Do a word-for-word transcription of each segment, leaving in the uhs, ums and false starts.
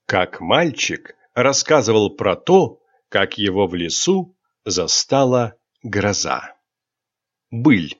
Как мальчик рассказывал про то, как его в лесу застала гроза. Быль.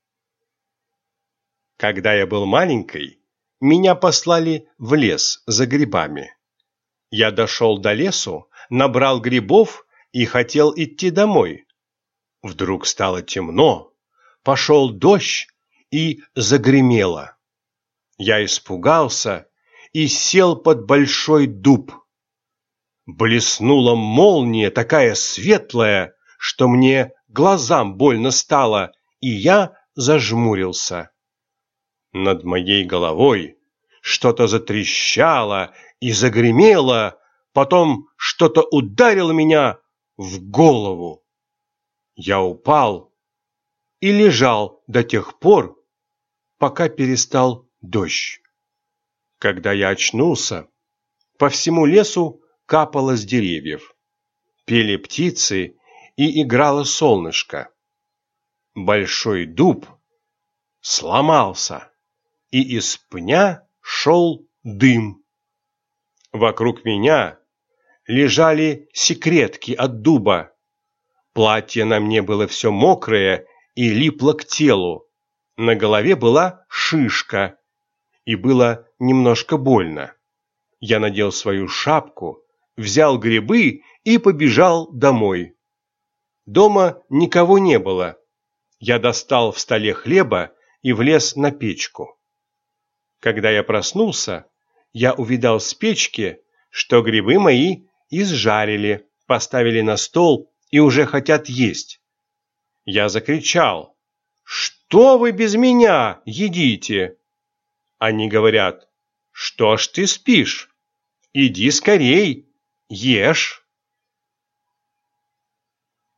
Когда я был маленькой, меня послали в лес за грибами. Я дошел до лесу, набрал грибов и хотел идти домой. Вдруг стало темно, пошел дождь и загремело. Я испугался и сел под большой дуб. Блеснула молния такая светлая, что мне глазам больно стало, и я зажмурился. Над моей головой что-то затрещало и загремело, потом что-то ударило меня в голову. Я упал и лежал до тех пор, пока перестал дождь. Когда я очнулся, по всему лесу капало с деревьев, пели птицы и играло солнышко. Большой дуб сломался, и из пня шел дым. Вокруг меня лежали секретки от дуба. Платье на мне было все мокрое и липло к телу. На голове была шишка, и было немножко больно. Я надел свою шапку, взял грибы и побежал домой. Дома никого не было. Я достал в столе хлеба и влез на печку. Когда я проснулся, я увидал с печки, что грибы мои изжарили, поставили на стол и уже хотят есть. Я закричал: «Что вы без меня едите?» Они говорят: «Что ж ты спишь? Иди скорей, ешь».